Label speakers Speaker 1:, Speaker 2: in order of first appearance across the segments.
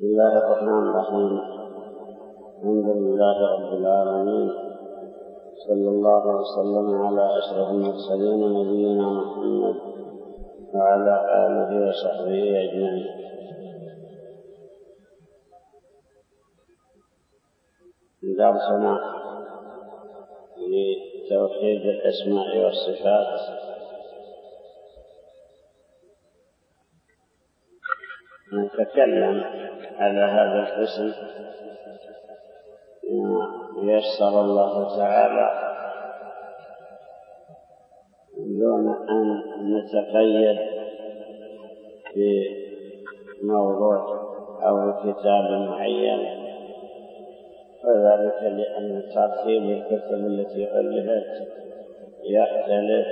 Speaker 1: بسم الله الرحمن الرحيم. الحمد لله رب العالمين، صلى الله وسلم على أشرف المرسلين نبينا محمد وعلى آله وصحبه أجمعين. درسنا لتوحيد الأسماء والصفات نتكلم على هذا القسم بما يسر الله تعالى دون أن نتقيد بموضوع أو كتاب معين، وذلك لأن ترتيب الكتب التي ألفت يختلف،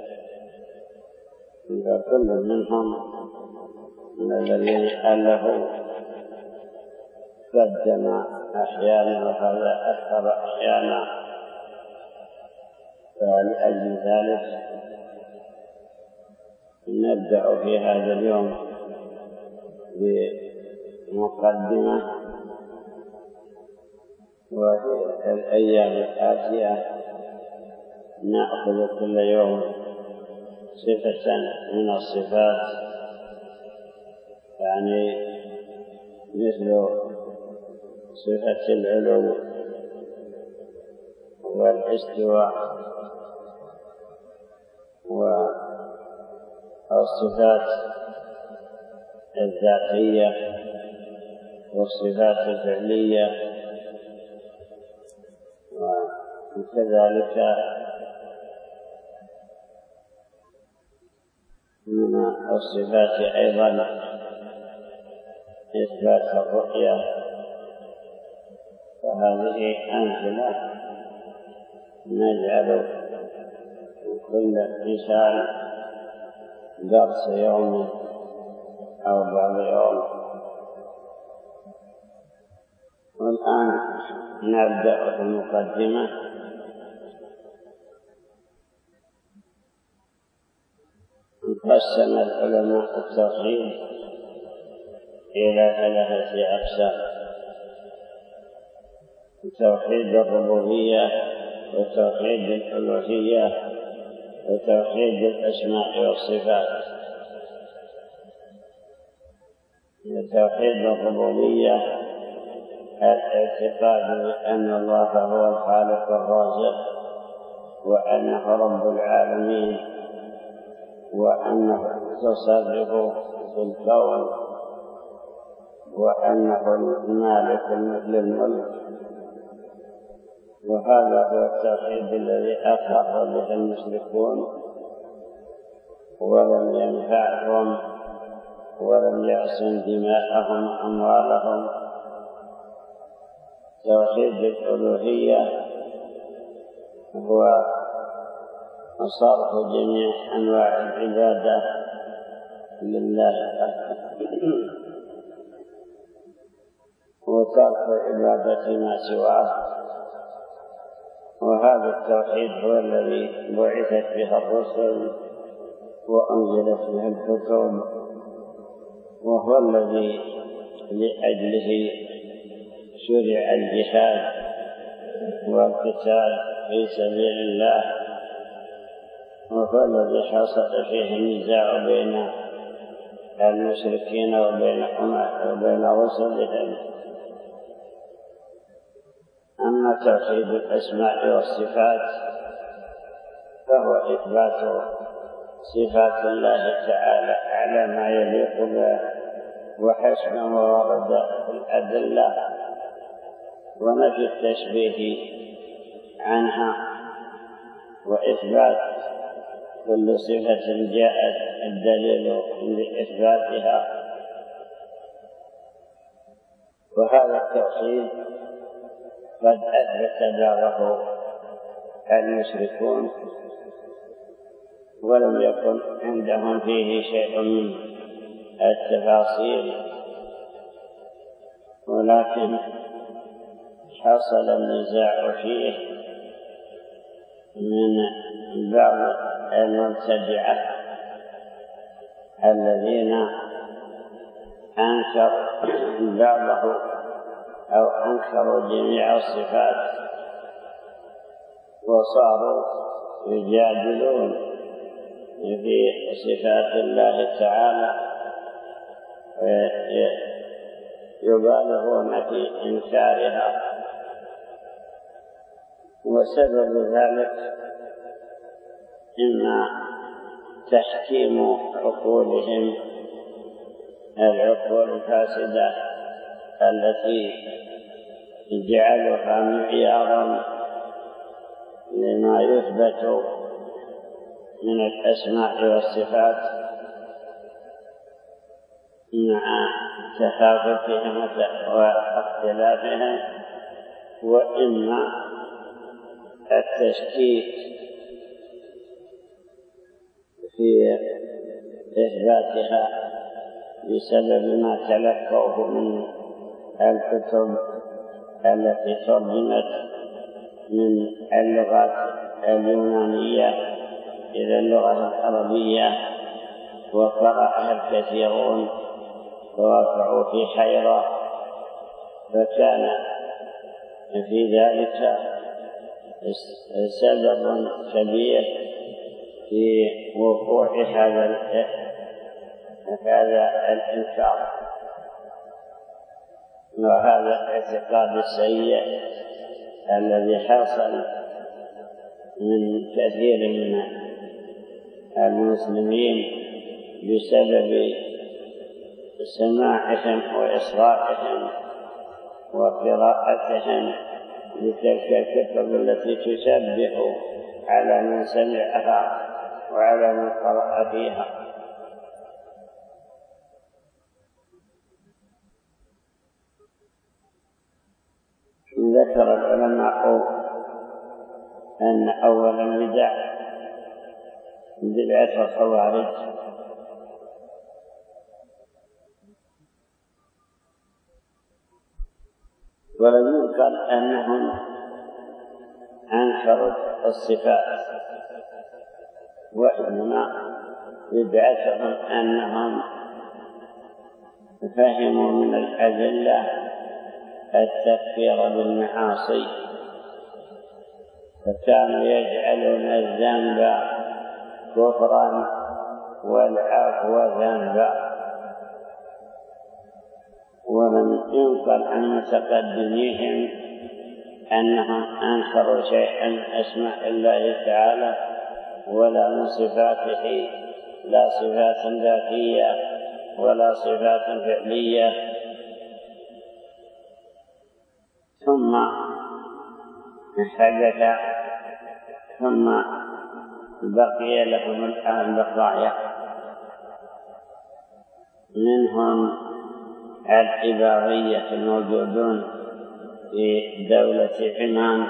Speaker 1: فكل منهم من الذين ألفوا قدم أحيانا وهذا أكثر أحيانا، فلأجل ذلك نبدأ في هذا اليوم بمقدمة، وفي الأيام الآتية نأخذ كل يوم صفة من الصفات، يعني مثل صفة العلو والاستواء والصفات الذاتية والصفات الفعلية، وكذلك من الصفات أيضا إثبات الرؤية، فهذه أمثلة نجعل كل إنسان درس يوم أو بعض يوم. والآن نبدأ في المقدمة. قسم العلماء التوحيد إلى 3 أقسام: توحيد الربوبية، وتوحيد الألوهية، وتوحيد الأسماء والصفات. توحيد الربوبية الاعتقاد بأن الله هو الخالق الرازق، وأنه رب العالمين، وأنه يتصرف في الكون، وأنه المالك للملك. وهذا هو التوحيد الذي أقر به المشركون ولم ينفعهم ولم يعصم دماءهم وأموالهم. توحيد الألوهية هو صرف جميع أنواع العبادة لله وترك عبادة ما سواه، وهذا التوحيد هو الذي بعثت به الرسل وأنزلت به الكتب، وهو الذي لأجله شرع الجهاد والقتال في سبيل الله، وهو الذي حصل فيه النزاع بين المشركين وبين رسلهم. أما توحيد الأسماء والصفات فهو إثبات صفات الله تعالى على ما يليق به وحسب ما ورد في الأدلة، ونفي التشبيه عنها، وإثبات كل صفة جاءت الدليل لإثباتها. وهذا التوحيد قد أثبت بعضه المشركون، ولم يكن عندهم فيه شيء من التفاصيل، ولكن حصل النزاع فيه من بعض المبتدعة الذين أنكر بعضه أو أنكروا جميع الصفات وصاروا يجادلون في صفات الله تعالى ويبالغون في إنكارها. وسبب ذلك إما تحكيم عقولهم، العقول الفاسدة التي جعلها معيارا لما يثبت من الأسماء والصفات مع تخافتهم واختلافهم، وإما التشكيك في إثباتها بسبب ما تلقوه من الكتب التي ترجمت من اللغات اليونانية إلى اللغة العربية وقرأها الكثيرون ووقعوا في حيرة، فكان في ذلك سبب كبير في وقوع هذا الإنكار وهذا الاعتقاد السيء الذي حصل من كثير من المسلمين بسبب سماعهم وإصغائهم وقراءتهم لتلك الكتب التي تشبه على من سمعها وعلى من قرأ فيها. ذكر العلماء أن أول البدع بدعة الخوارج، ولم ينكر أنهم أنكروا الصفات، وإنما بدعتهم أنهم فهموا من الأدلة التكفير بالمعاصي، فكانوا يجعلون الذنب كفرا والعفو ذنبا. ولم ينقل عن متقدميهم أنهم أنكروا شيئا من أسماء الله تعالى ولا من صفاته، لا صفات ذاتية ولا صفات فعلية. ثم حدث ثم بقي لهم الآن بقايا، منهم الإباضية الموجودون في دولة عمان،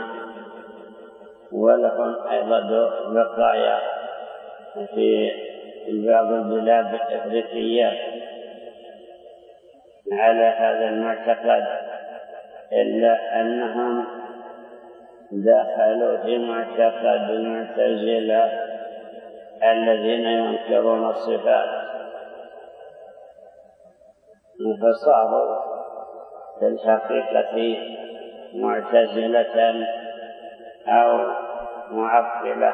Speaker 1: ولهم أيضا بقايا في بعض البلاد الأفريقية على هذا المعتقد، إلا أنهم دخلوا في معتقد المعتزلة الذين ينكرون الصفات، فصاروا في الحقيقة معتزلة أو معطلة،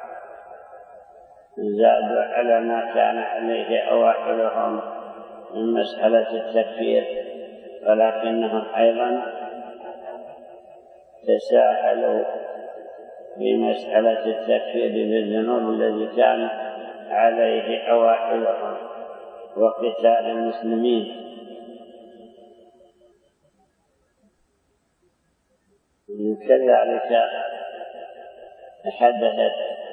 Speaker 1: زادوا على ما كان عليه أوائلهم من مسألة التكفير، ولكنهم أيضا تساهلوا في مسألة التكفير بالذنوب الذي كان عليه أوائلهم وقتال المسلمين. كذلك حدثت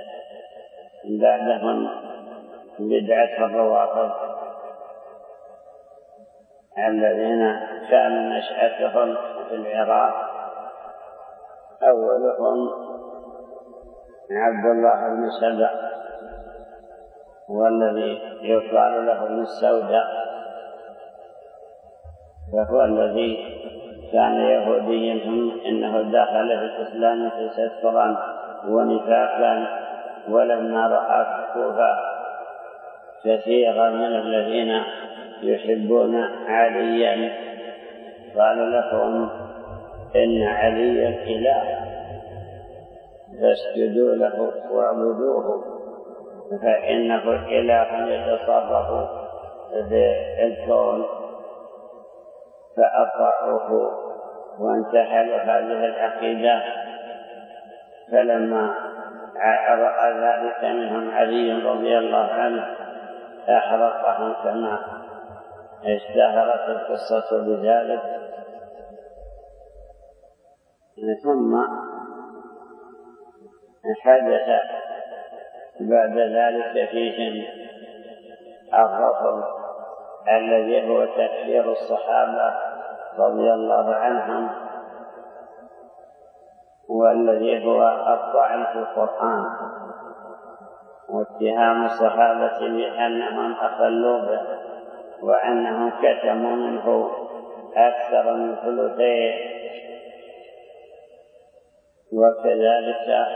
Speaker 1: بعدهم بدعة الروافض الذين كان نشأتهم في العراق، أولهم عبد الله بن سبأ، والذي يقال له ابن السوداء، فهو الذي كان يهوديا إنه دخل في الإسلام تسترا ونفاقا، ولما رأى كفوفا كثيرا من الذين يحبون عليا قال لهم إن عليا إله فاسجدوا له واعبدوه فإنه إله يتصرف في الكون فأطاعوه وانتحلوا هذه العقيدة. فلما رأى ذلك منهم علي رضي الله عنه أحرقهم كما اشتهرت القصة بذلك. ثم حدث بعد ذلك فيهم الرفض الذي هو تكفير الصحابة رضي الله عنهم والذي هو الطعن في القرآن واتهام الصحابة بأنهم أخلوا به وأنهم كتموا منه أكثر من ثلثيه. وكذلك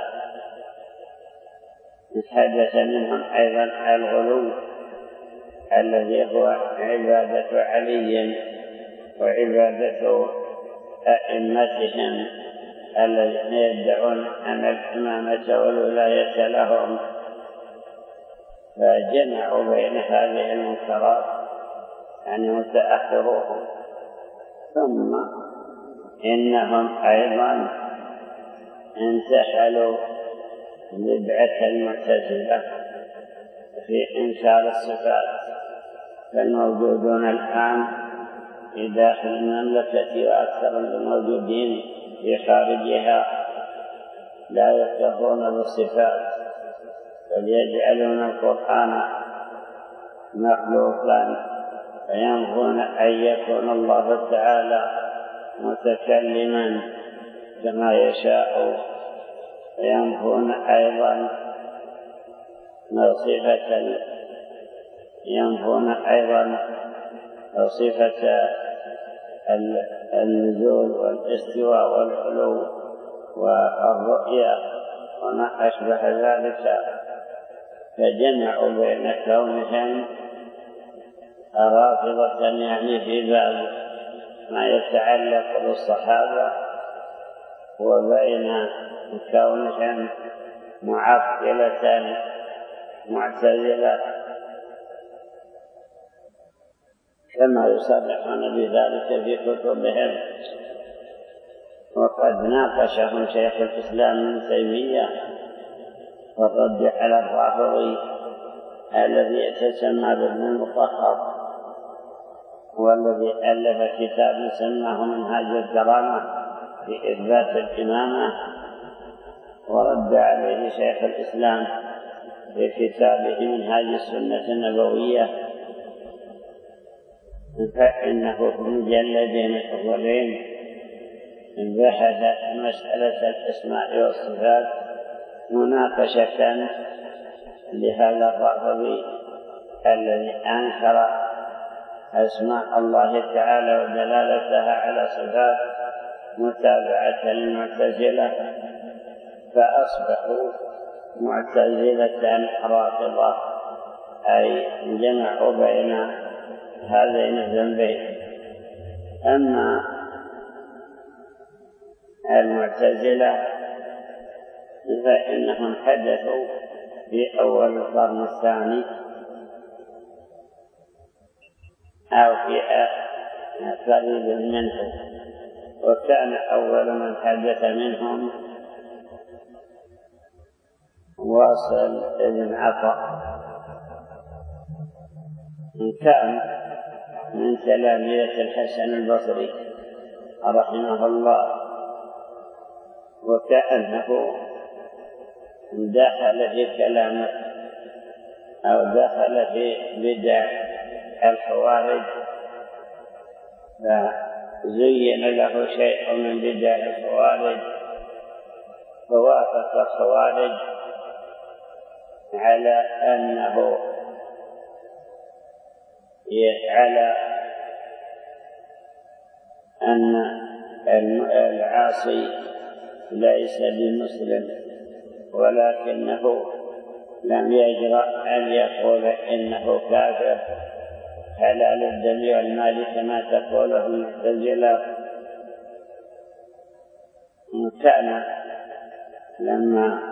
Speaker 1: حدث منهم أيضا الغلو الذي هو عبادة علي وعبادة أئمتهم الذين يدعون أن الإمامة والولاية لهم. فجمعوا بين هذه المنكرات يعني متأخروهم. ثم إنهم أيضا انتحلوا بدعة المعتزلة في إنكار الصفات فالموجودون الآن في داخل المملكة وأكثر الموجودين في خارجها لا يكفرون بالصفات بل يجعلون القرآن مخلوقا فينفون أن يكون الله تعالى متكلما كما يشاء وينفون أيضا صفة النزول والاستواء والعلو والرؤية وما أشبه ذلك. فجمعوا بين كونهم رافضة يعني في باب ما يتعلق بالصحابة وبين كونهم معطلة معتزلة كما يصرحون بذلك في كتبهم. وقد ناقشهم شيخ الإسلام ابن تيمية في الرد على الرافضي الذي يتسمى بابن المطهر والذي ألف كتاب سماه منهاج الكرامة في إثبات الإمامة ورد عليه شيخ الإسلام في كتابه منهاج السنة النبوية فإنه في المجلدين الأولين بحث مسألة الأسماء والصفات مناقشة لهذا الرافضي الذي أنكر أسماء الله تعالى ودلالتها على صفات متابعة للمعتزلة فأصبحوا معتزلة رافضة أي جمعوا بين هذين الذنبين. أما المعتزلة فإنهم حدثوا في أول القرن الثاني أو في قريب منه وكان أول من حدث منهم واصل بن عطاء كان من تلاميذ الحسن البصري رحمه الله وكأنه دخل في كلامه أو دخل في بدع الخوارج فزين له شيء من بدع الخوارج فوافق الخوارج على أن العاصي ليس بمسلم ولكنه لم يجرأ أن يقول إنه كافر حلال الدم والمال كما تقوله المعتزلة. كان لما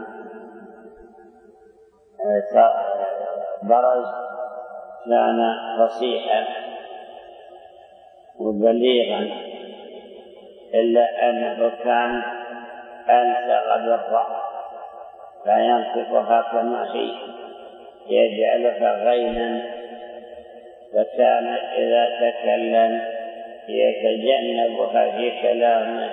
Speaker 1: برز كان فصيحا وبليغا، إلا أنه كان ألسغ بالراء لا ينطقها كما هي، يجعلها غينا، فكان إذا تكلم يتجنبها في كلامه.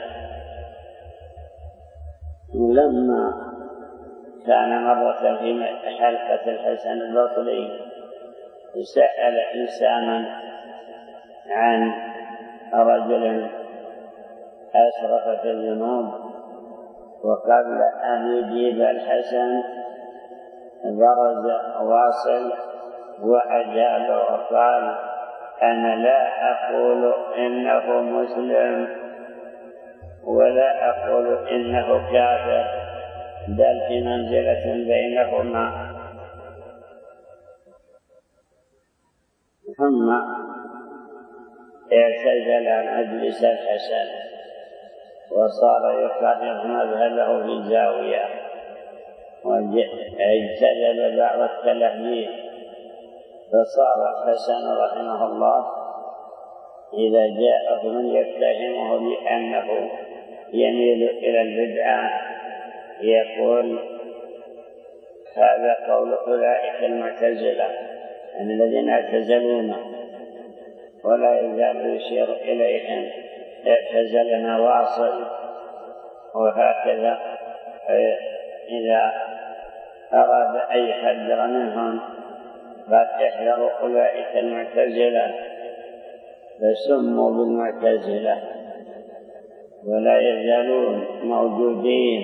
Speaker 1: لما كان مرة في حلقة الحسن البصري سأل إنسانا عن رجل أسرف في الذنوب، وقبل أن يجيب الحسن برز واصل وأجاب وقال: أنا لا أقول إنه مسلم ولا أقول إنه كافر، بل في منزلة بينهما. ثم اعتزل مجلس الحسن وصار يقرر مذهبه في الزاوية، واجتذب بعض التلاميذ، فصار الحسن رحمه الله إذا جاءه من يتهمه بأنه يميل إلى البدعة يقول: هذا قول أولئك المعتزلة الذين اعتزلونا، ولا يزال يشير إليهم: اعتزلنا واصل. وهكذا إذا أراد أن يحذر منهم قد يحذر أولئك المعتزلة، فسموا بالمعتزلة ولا يزالون موجودين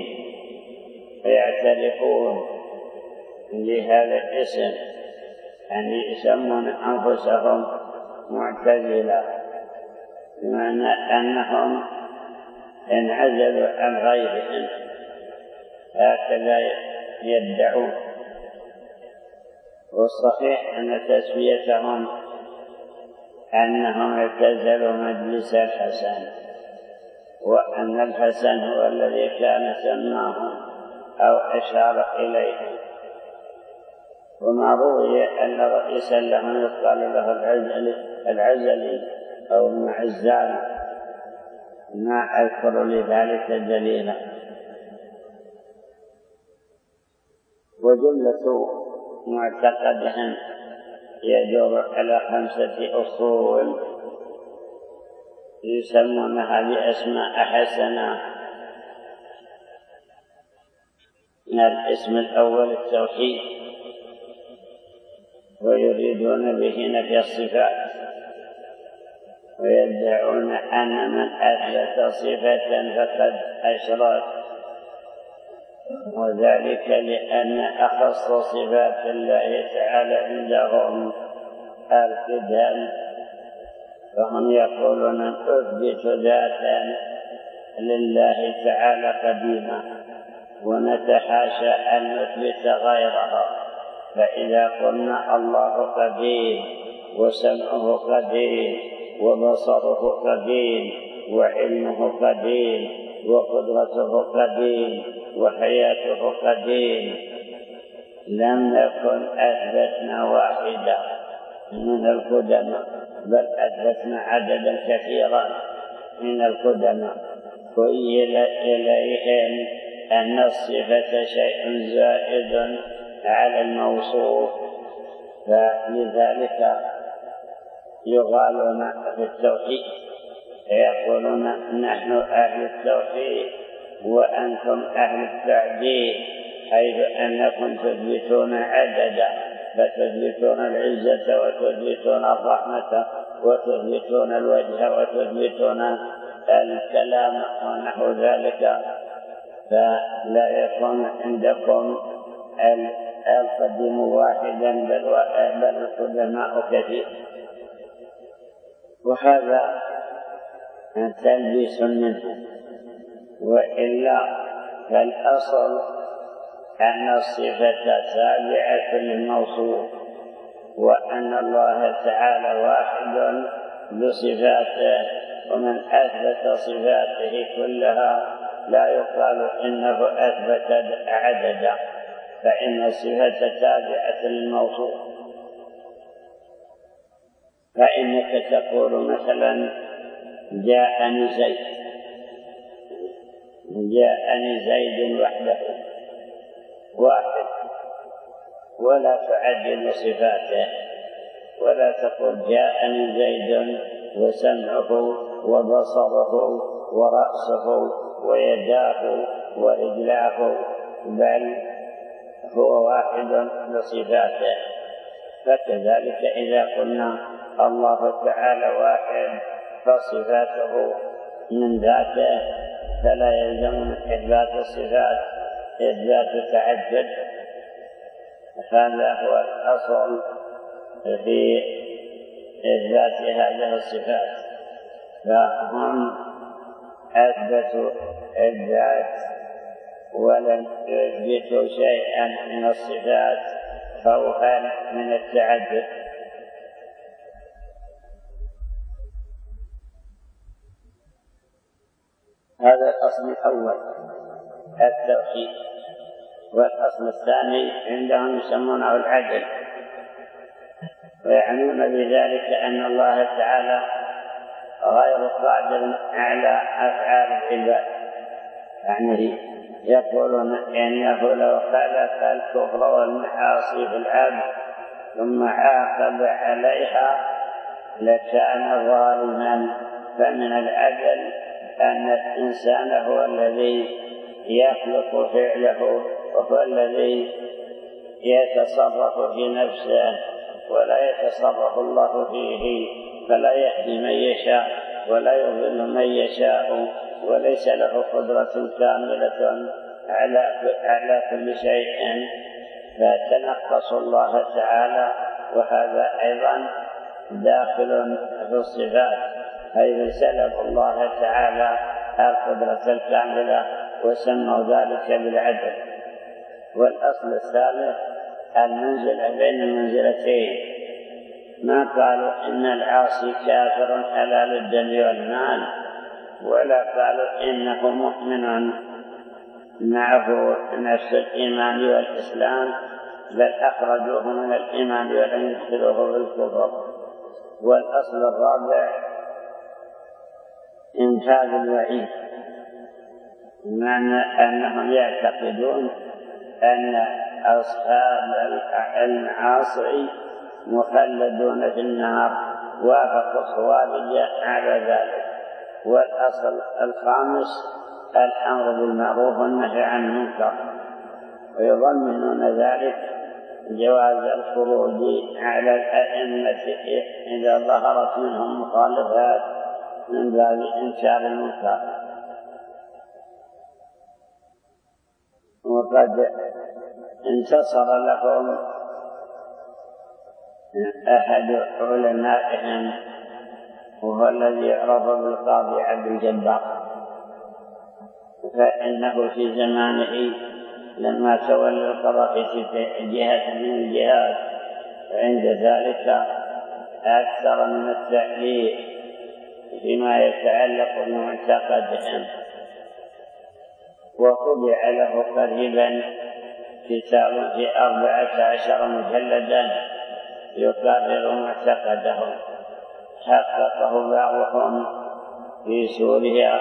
Speaker 1: ويعترفون بهذا الاسم، يعني يسمون أنفسهم معتزلة، بمعنى أنهم انعزلوا عن غيرهم، هكذا يدعون. والصحيح أن تسميتهم أنهم اعتزلوا مجلس الحسن، وأن الحسن هو الذي كان سماهم أو أشار إليهم. وما روي أن رئيسا لهم يقال له العزلي أو المعزال، ما أذكر لذلك دليلا. وجملة معتقدهم يدور على 5 أصول يسمونها بأسماء حسنة. الاسم الأول التوحيد، ويريدون به نفي الصفات، ويدعون أن من أثبت صفة فقد أشرك، وذلك لأن أخص صفات الله تعالى عندهم القدم، فهم يقولون أثبت ذاتا لله تعالى قديما، ونتحاشى أن نثبت غيرها. فإذا قلنا الله قديم وسمعه قديم وبصره قديم وعلمه قديم وقدرته قديم وحياته قديم، لم نكن أثبتنا واحدة من القدماء، بل أثبتنا عددا كثيرا من القدماء، خيل إليهم أن الصفة شيء زائد على الموصوف، فلذلك يغالون في التوحيد، يقولون نحن أهل التوحيد وأنتم أهل التعديل، حيث أنكم تثبتون عددا، فتثبتون العزة وتثبتون الرحمة وتثبتون الوجه وتثبتون الكلام ونحو ذلك، فلا يكون عندكم القديم واحدا بل القدماء كثير. وهذا تلبيس منه، وإلا فالأصل أن الصفة تابعة للموصوف، وأن الله تعالى واحد بصفاته، ومن أثبت صفاته كلها لا يقال إنه أثبت عددا، فإن الصفة تابعة للموصوف. فإنك تقول مثلا جاءني زيد وحده واحد، ولا تعدد صفاته، ولا تقول جاءني زيد وسمعه وبصره ورأسه ويداه ورجلاه، بل هو واحد بصفاته. فكذلك إذا قلنا الله تعالى واحد فصفاته من ذاته، فلا يلزم من إثبات الصفات إثبات تعدد. هذا هو الأصل في إثبات هذه الصفات. فهم أثبتوا الذات ولم يثبتوا شيئا من الصفات خوفا من التعدد. هذا الأصل الأول التوحيد. والأصل الثاني عندهم يسمونه العدل، ويعنون بذلك أن الله تعالى غير قادر على أفعال العباد. يعني يقولون إنه لو خلق الكفر والمعاصي في العبد ثم عاقب عليها لكان ظالما. فمن العدل أن الإنسان هو الذي يخلق فعله، وهو الذي يتصرف في نفسه ولا يتصرف الله فيه، فلا يهدي من يشاء ولا يضل من يشاء، وليس له قدرة كاملة على كل شيء، فتنقص الله تعالى. وهذا أيضا داخل في الصفات، حيث سلب الله تعالى القدرة الكاملة وسموا ذلك بالعدل. والأصل الثالث المنزلة بين المنزلتين. ما قالوا إن العاصي كافر حلال الدم والمال، ولا قالوا إنه مؤمن معه نفس الإيمان والإسلام، بل أخرجوه من الإيمان ولم يدخلوه بالكفر. والأصل الرابع إنفاذ الوعيد، بمعنى أنهم يعتقدون أن أصحاب المعاصي مخلدون في النار، وافقوا الخوارج على ذلك. والأصل الخامس الأمر بالمعروف والنهي عن المنكر، ويضمنون ذلك جواز الخروج على الأئمة إذا ظهرت منهم مخالفات من باب إنكار المنكر. وقد انتصر لهم أحد علمائهم، وهو الذي يعرف بالقاضي عبد الجبار، فإنه في زمانه لما تولى القضاء في جهة من الجهات، وعند ذلك أكثر من التأليف فيما يتعلق بمعتقدهم. وطبع له قريبا كتاب في 14 مجلدا يقرر معتقدهم، حققه بعضهم في سوريا،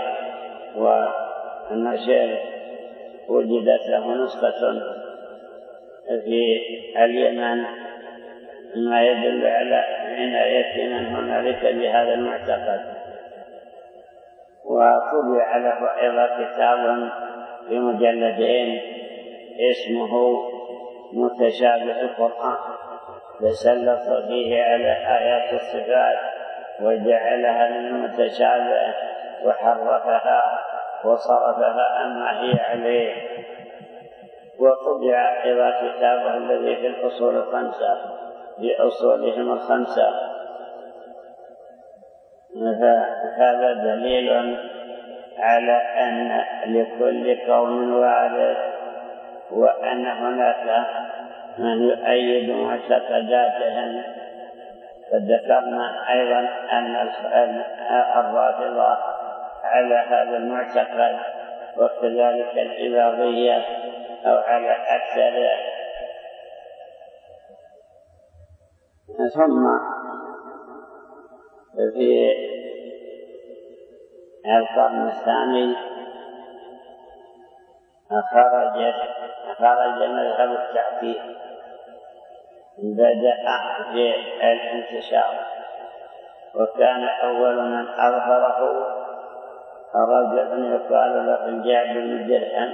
Speaker 1: والنشر وجدت له نسخة في اليمن، ما يدل على عناية من هنالك بهذا المعتقد. وطبع له أيضا كتاب في مجلدين اسمه متشابه القرآن، تسلط فيه على آيات الصفات وجعلها للمتشابه وحرفها وصرفها عما هي عليه. وطبع أيضا كتابه الذي في الأصول الخمسة بأصولهم الخمسة. هذا دليل على أن لكل قوم وارث، وأن هناك من يؤيد معتقداتهم. فذكرنا أيضا أن الرافضة على هذا المعتقد، وكذلك الإباضية أو على أكثر. ثم في القرن الثاني خرج مذهب التعطيل، بدأ في الانتشار، وكان أول من أظهره رجل يقال له الجعد بن درهم،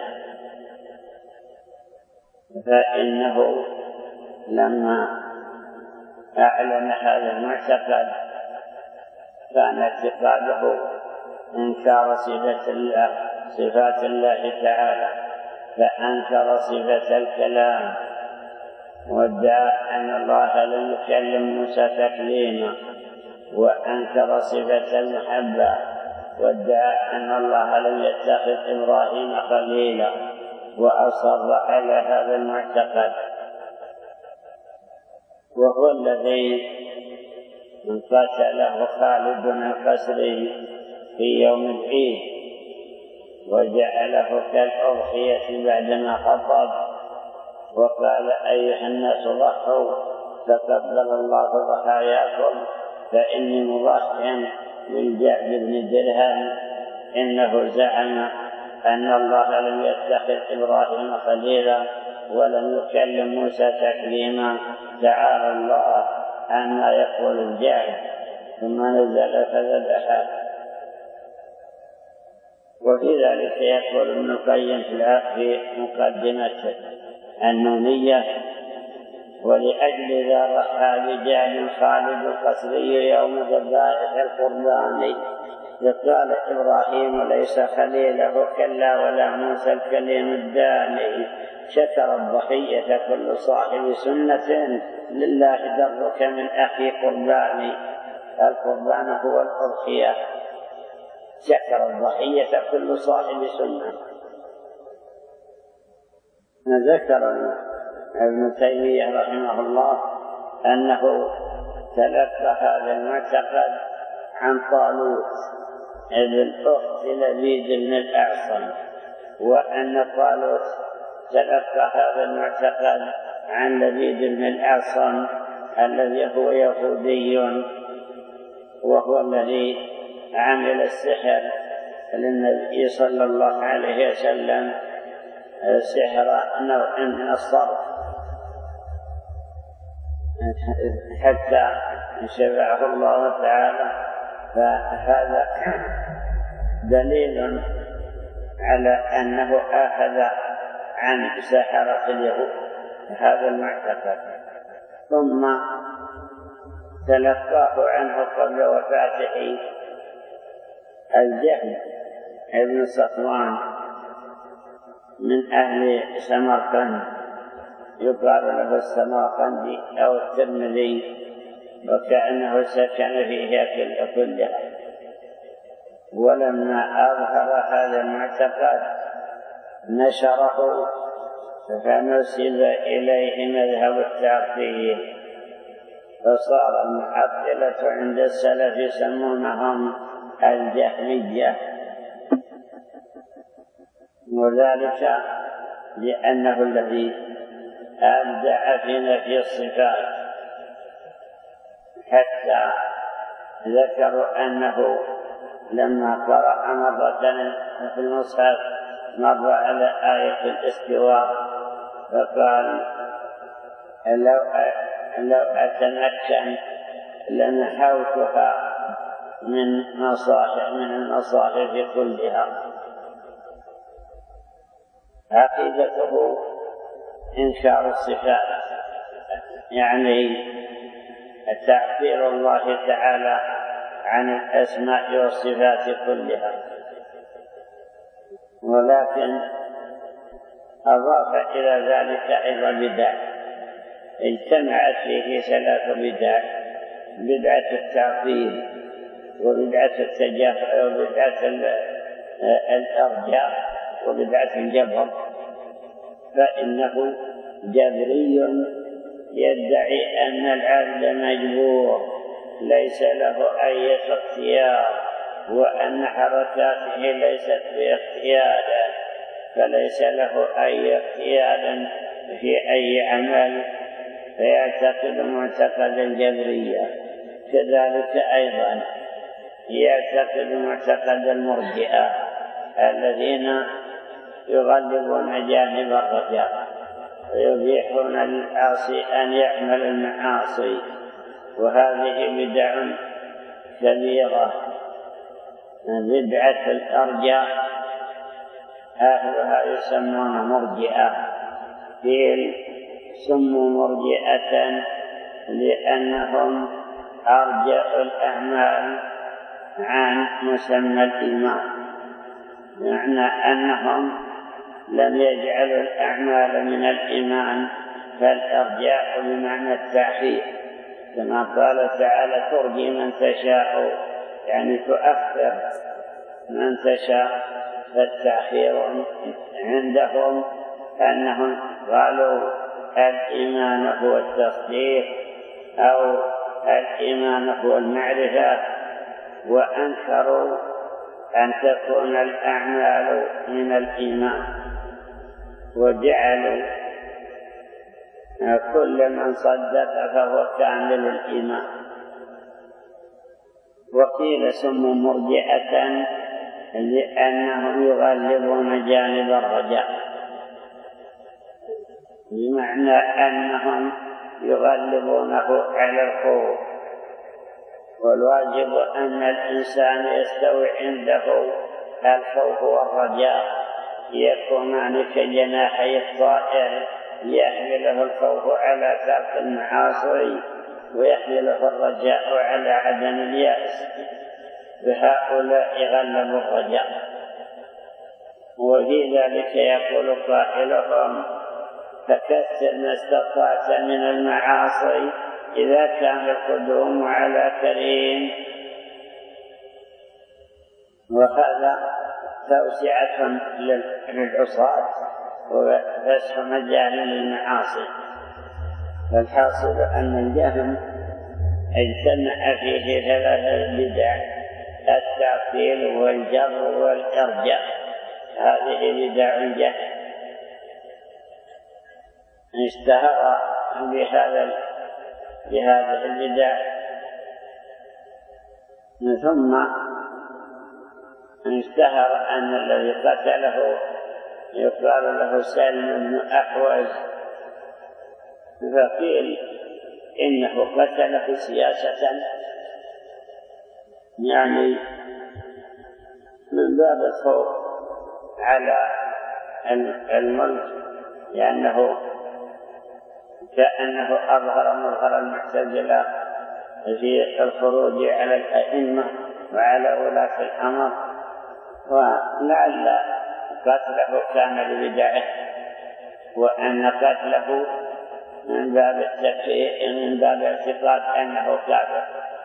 Speaker 1: فإنه لما أعلن هذا المعتقد كان اعتقاده إنكار صفات الله تعالى، فأنكر صفة الكلام، وادعى أن الله لم يكلم موسى تكليما، وأنكر صفة المحبة، وادعى أن الله لم يتخذ إبراهيم خليلا، وأصر على هذا المعتقد. وهو الذي قتله خالد القسري في يوم العيد، وجعله كالأضحية بعدما خطب، وقال: أيها الناس ضحوا تقبل الله ضحاياكم، فإني مضحٍ للجعد بن درهم، إنه زعم أن الله لم يتخذ إبراهيم خليلا ولم يكلم موسى تكليما، تعالى الله عما يقول الجاهل. ثم نزل فذبحه. وفي ذلك يقول ابن القيم في مقدمة النونية: ولأجل ذا ضحى بجعل خالد القسري يوم ذبائح القربان، فقال: إبراهيم ليس خليله كلا، ولا موسى الكليم الداني. شكر الضحية كل صاحب سنة، لله درك من أخي قرباني. القربان هو الأضحية. شكر الضحية كل صاحب سنة. ذكر ابن تيمية رحمه الله أنه تلقى هذا المعتقد عن طالوت ابن أخت لبيد بن الأعصم، وأن طالوت تلقى هذا المعتقد عن لبيد بن الأعصم الذي هو يهودي، وهو الذي عمل السحر للنبي صلى الله عليه وسلم، سحر نوع من الصرف، حتى شفعه الله تعالى. فهذا دليل على أنه أخذ عن سحرة اليهود هذا المعتقد، ثم تلقاه عنه قبل وفاته الجهم ابن صفوان من أهل سمرقند، يقال له السمرقندي أو الترمذي، وكأنه سكن فيها كلها. ولما أظهر هذا المعتقد نشره، فنسب إليه مذهب التعطيل، فصار المعطلة عند السلف يسمونهم الجهمية، وذلك لأنه الذي أبدع في نفي الصفات، حتى ذكروا أنه لما قرأ مرة في المصحف مر على آية الاستواء، فقال: لو أتمكن لنحوتها من المصاحف كلها. عقيدته إنكار الصفات، يعني تعطيل الله تعالى عن الأسماء والصفات كلها، ولكن أضاف إلى ذلك أيضا بدع اجتمعت فيه 3 بدع: بدعة التعطيل، وبدعة التجاهل، وبدعة الإرجاء، وبدعة الجبر. فإنه جبري يدعي أن العبد مجبور ليس له أي اختيار، وأن حركاته ليست باختياره، فليس له أي اختيار في أي عمل، فيعتقد معتقد الجبرية. كذلك أيضا يعتقد معتقد المرجئة الذين يغلبون جانب الرجاء ويبيحون للعاصي أن يعمل المعاصي، وهذه بدع كبيرة. بدعة الأرجاء أهلها يسمون مرجئة، قيل سموا مرجئة لأنهم أرجأوا الأعمال عن مسمى الإيمان، معنى أنهم لم يجعلوا الأعمال من الإيمان، فالأرجاء بمعنى التأخير، كما قال تعالى ترجي من تشاء، يعني تؤخر من تشاء. فالتأخير عندهم أنهم قالوا الإيمان هو التصديق أو الإيمان هو المعرفة، وأنكروا أن تكون الأعمال من الإيمان، وجعلوا كل من صدق فهو كامل الإيمان. وقيل سموا مرجئة لأنهم يغلبون جانب الرجاء، بمعنى أنهم يغلبونه على الخوف، والواجب أن الإنسان يستوي عنده الخوف والرجاء، يكونان كجناحي الطائر، يحمله الخوف على ترك المعاصي ويحمله الرجاء على عدم اليأس، فهؤلاء غلبوا الرجاء. وفي ذلك يقول قائلهم فكثر ما استطعت من المعاصي إذا كان القدوم على كريم. وهذا توسعة للعصاة وفسح مجال للمعاصي. فالحاصل أن الجهم اجتمع فيه ثلاثة بدع: التعطيل والجر والإرجاء. هذه بدع الجهم اشتهر بهذه البدع، ثم اشتهر أن الذي قتله يقال له سالم بن أحوز، فقيل إنه قتله سياسة، يعني من باب الخوف على الملك، لأنه كأنه أظهر مظهر المعتزلة في الخروج على الأئمة وعلى ولاة الأمر، ولعل قتله كان لبدعه، وأن قتله من باب التكفير، من باب اعتقاد أنه كافر.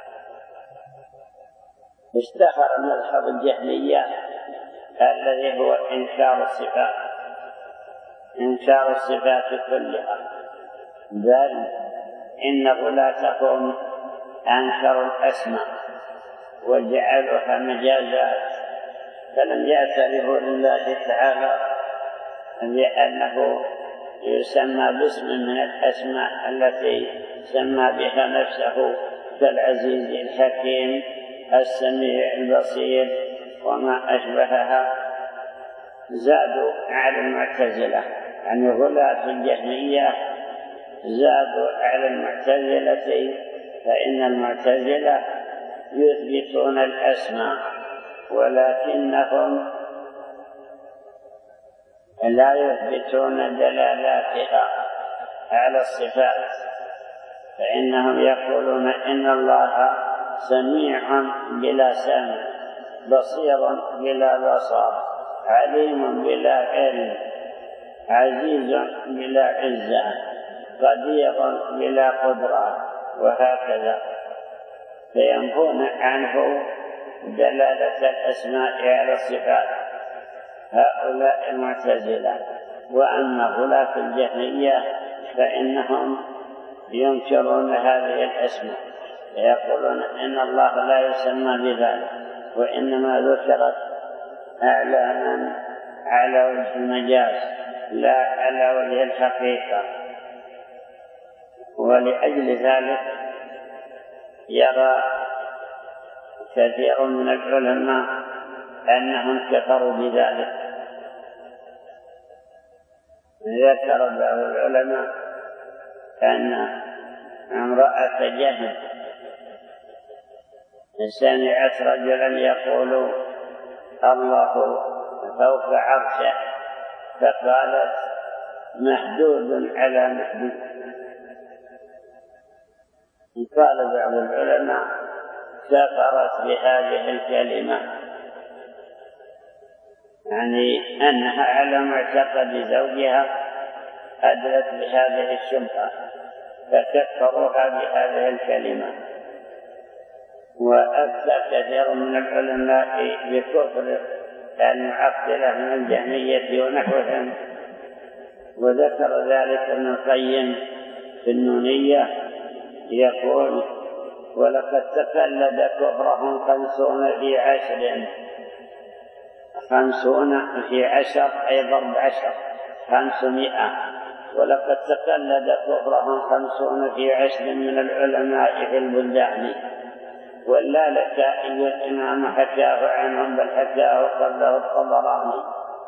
Speaker 1: اشتهر مذهب الجهمية الذي هو إنكار الصفات كلها، بل إن غلاتهم أنكروا الأسماء وجعلوها مجازات، فلم يعترفوا لله تعالى لأنه يسمى باسم من الأسماء التي سمى بها نفسه، كالعزيز الحكيم السميع البصير وما أشبهها. زادوا على المعتزلة، يعني غلاة الجهمية زادوا على المعتزلة، فإن المعتزلة يثبتون الأسماء ولكنهم لا يثبتون دلالاتها على الصفات، فإنهم يقولون إن الله سميع بلا سمع، بصير بلا بصر، عليم بلا علم، عزيز بلا عزة، قدير بلا قدرة، وهكذا. فينفون عنه دلالة الأسماء على الصفات هؤلاء المعتزلة. وأما غلاة الجهمية فإنهم ينكرون هذه الأسماء يقولون إن الله لا يسمى بذلك، وإنما ذكرت أعلاما على وجه المجاز لا على وجه الحقيقة. ولأجل ذلك يرى كثير من العلماء أنهم كفروا بذلك. ذكر بعض العلماء أن امرأة جهم سمعت رجلا يقول الله فوق عرشه، فقالت محدود على محدود. قال بعض العلماء كفرت بهذه الكلمة، يعني أنها على معتقد زوجها أدلت بهذه الشبهة فكفروها بهذه الكلمة. وأفتى كثير من العلماء بكفر المعطلة من الجهمية ونحوهم، وذكر ذلك ابن القيم في النونية يقول ولقد تقلد كفرهم 50 في 10 50 في 10 أي ضرب 10 500. ولقد تقلد كفرهم 50 في 10 من العلماء في البلدان، واللالكائي الإمام حكاه عنهم بل حكاه قبله الطبراني،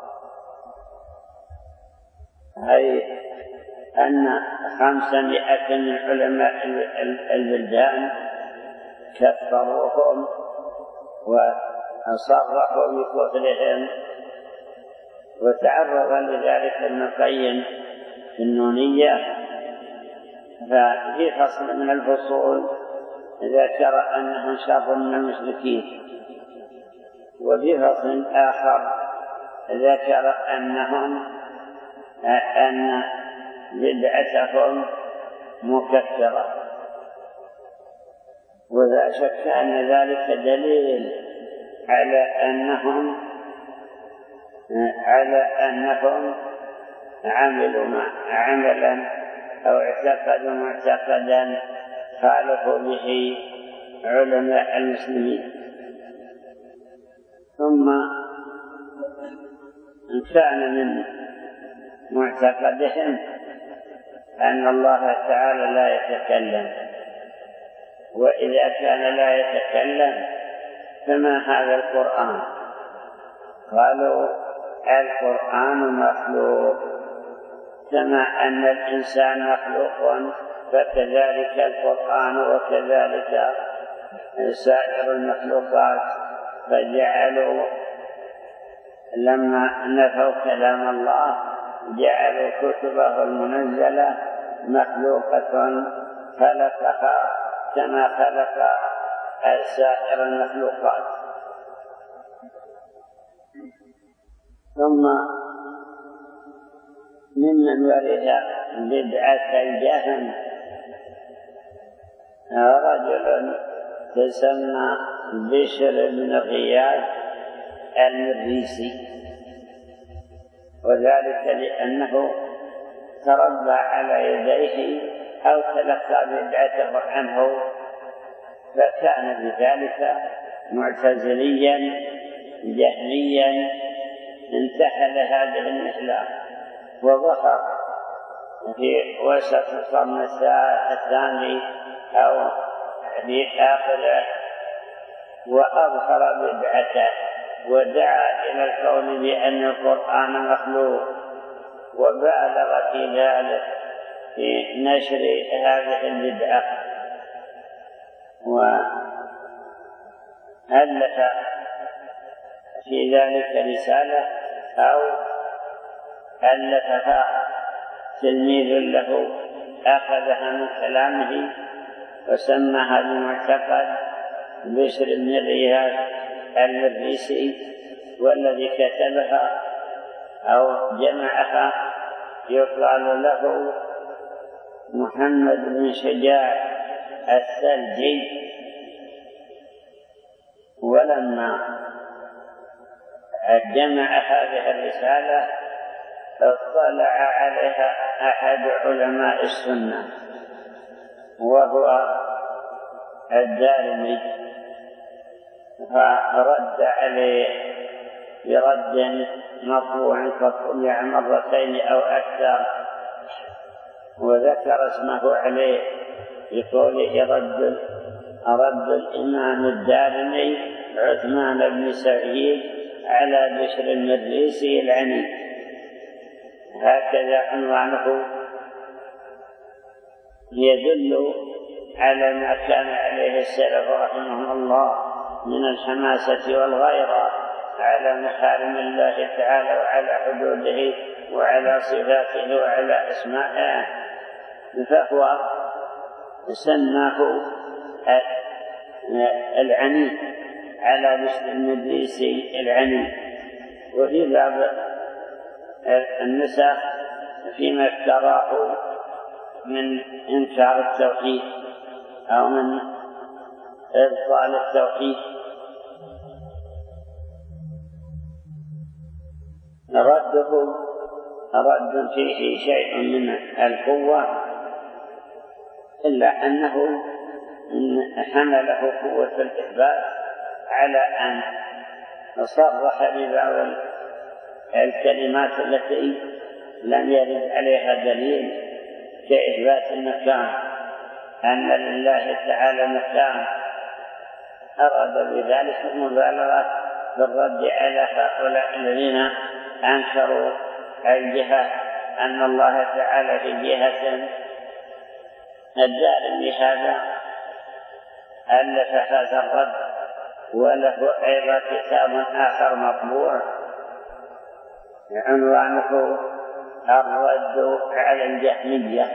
Speaker 1: أي أن 500 من علماء البلدان كفروهم وصرحوا بكفرهم. وتعرض لذلك ابن القيم في النونية، ففي فصل من الفصول ذكر أنهم شر من المشركين، وفي فصل آخر ذكر أن بدعتهم مكفرة. ولا شك أن ذلك دليل على أنهم عملوا عملا أو اعتقدوا معتقدا خالفوا به علماء المسلمين. ثم كان من معتقدهم أن الله تعالى لا يتكلم، وإذا كان لا يتكلم فما هذا القرآن؟ قالوا القرآن مخلوق، كما أن الإنسان مخلوق فكذلك القرآن وكذلك سائر المخلوقات. فجعلوا لما نفوا كلام الله جعلوا كتبه المنزلة مخلوقة خلقها كما خلق سائر المخلوقات. ثم ممن ورث بدعة الجهم رجل تسمى بشر بن غياث المريسي، وذلك لأنه تربى على يديه أو تلقى بدعته عنه، فكان بذلك معتزليا جهميا انتحل هذه المثلة، وظهر في وسط القرن الثاني أو في آخره وأظهر بدعته ودعا إلى القول بأن القرآن مخلوق، وبالغ في ذلك في نشر هذه البدعة. وألف في ذلك رسالة أو ألفها تلميذ له أخذها من كلامه وسماها بمعتقد بشر بن غياث المريسي، والذي كتبها أو جمعها يقال له محمد بن شجاع الثلجي. ولما جمع هذه الرسالة اطلع عليها أحد علماء السنة وهو الدارمي، فرد عليه برد مطبوع قطع مرتين أو أكثر، وذكر اسمه عليه بقوله رد الإمام الدارمي عثمان بن سعيد على بشر المريسي العني، هكذا عنوانه، يدل على ما كان عليه السلف رحمه الله من الحماسة والغيرة على محارم الله تعالى وعلى حدوده وعلى صفاته وعلى أسمائه، فهو سماه العني على بشر المريسي العني. وفي باب النسخ فيما افتراه من إنكار التوحيد أو من إبطال التوحيد. رده رد فيه شيء من القوة، إلا أنه حمله قوة الإثبات على أن صرح ببعض الكلمات التي لم يرد عليها دليل كإثبات المكان، أن لله تعالى مكان، أراد بذلك المبالغة بالرد على هؤلاء الذين أنكروا الجهة، أن الله تعالى في جهة. الدارمي هذا ألف هذا الرد، وله أيضا كتاب آخر مطبوع عنوانه الرد على الجهمية،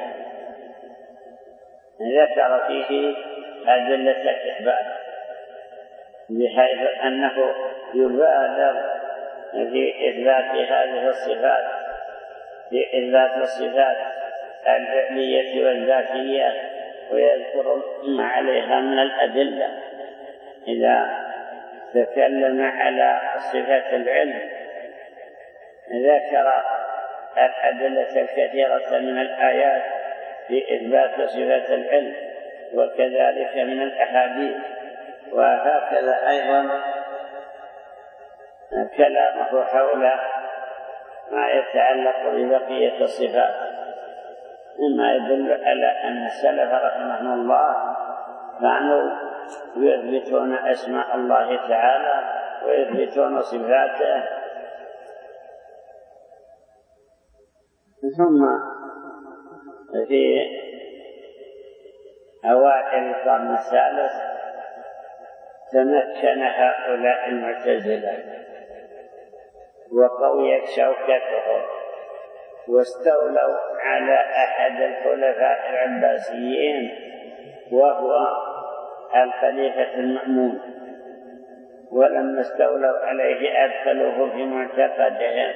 Speaker 1: ذكر فيه أدلة الإثبات بحيث أنه يبالغ في إثبات هذه الصفات، في إثبات الصفات الفعلية والذاتية، ويذكر ما عليها من الأدلة. إذا تكلم على صفات العلم ذكر الأدلة الكثيرة من الآيات في إثبات صفات العلم، وكذلك من الأحاديث، وهكذا أيضا كلامه حول ما يتعلق ببقية الصفات، مما يدل على أن السلف رحمه الله كانوا يثبتون أسماء الله تعالى ويثبتون صفاته. ثم في أوائل القرن الثالث تمكن هؤلاء المعتزلة وقويت شوكتهم، واستولوا على أحد الخلفاء العباسيين وهو الخليفة المأمون، ولما استولوا عليه أدخلوه في معتقدهم،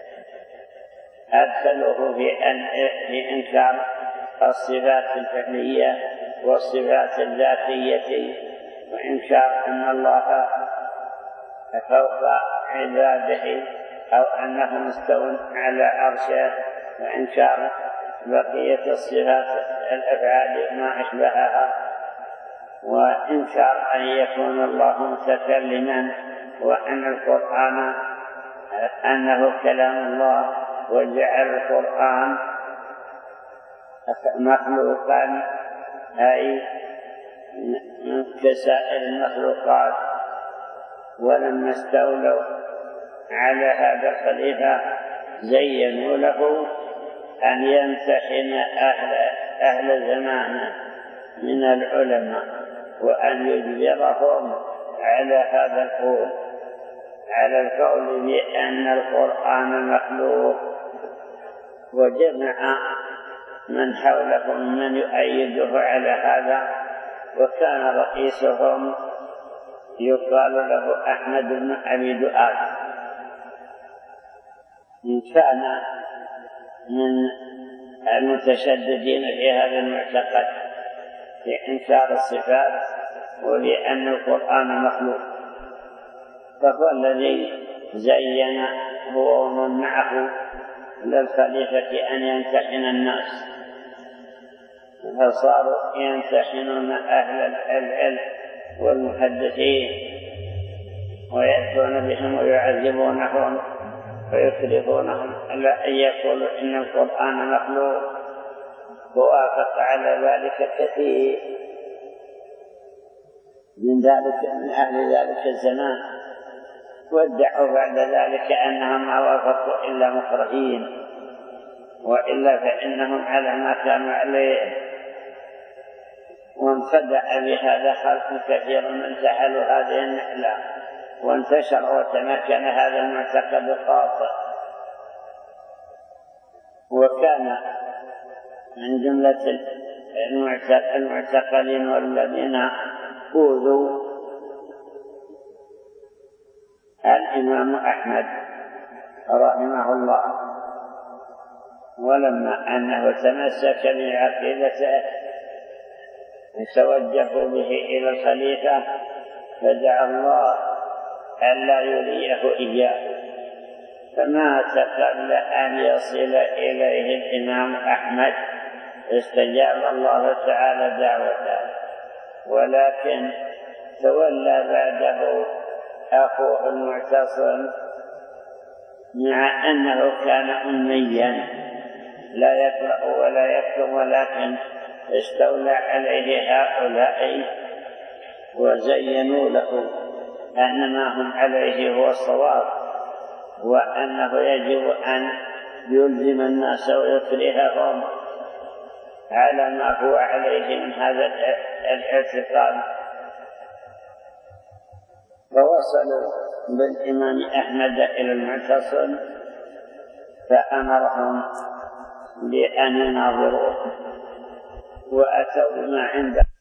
Speaker 1: أدخلوه في إنكار الصفات الفعلية والصفات الذاتية، وإنكار أن الله فوق عباده أو أنه مستوى على عرشه، وإنكار بقية الصفات الأفعال ما أشبهها، وإنكار أن يكون الله متكلما، وأن القرآن أنه كلام الله، وجعل القرآن مخلوقا أي كسائر المخلوقات. ولما استولوا على هذا الخليفة زينوا له أن يمتحن أهل زمانه من العلماء، وأن يجبرهم على هذا القول، على القول بأن القرآن مخلوق، وجمع من حولهم من يؤيده على هذا، وكان رئيسهم يقال له أحمد بن أبي دؤاد، كان من المتشددين في هذا المعتقد في إنكار الصفات ولأن القرآن مخلوق، فهو الذي زين هو ومن معه للخليفة أن يمتحن الناس، فصاروا يمتحنون أهل العلم والمحدثين ويأتون بهم ويعذبونهم ويكرهونهم على أن يقولوا إن القرآن مخلوق، ووافق على ذلك كثير من أهل ذلك الزمان، وادعوا بعد ذلك أنهم ما وافقوا إلا مكرهين، وإلا فإنهم على ما كانوا عليه. وانخدع بهذا خلق كثير من سحلوا هذه النحلة، وانتشر وتمكن هذا المعتقد الخاطئ. وكان من جملة المعتقلين والذين أوذوا الإمام أحمد رحمه الله، ولما أنه تمسك بعقيدته توجهوا به إلى الخليفة، فدعا الله ألا يريه إياه، فمات قبل أن يصل إليه الإمام أحمد، استجاب الله تعالى دعوته. ولكن تولى بعده أخوه المعتصم، مع أنه كان أميا لا يقرأ ولا يكتب، ولكن استولى عليه هؤلاء وزينوا له أن ما هم عليه هو الصواب، وأنه يجب أن يلزم الناس ويكرههم على ما هو عليه من هذا الاعتقاد. فوصلوا بالإمام أحمد إلى المعتصم، فأمرهم بأن يناظروه، وأتوا بما عنده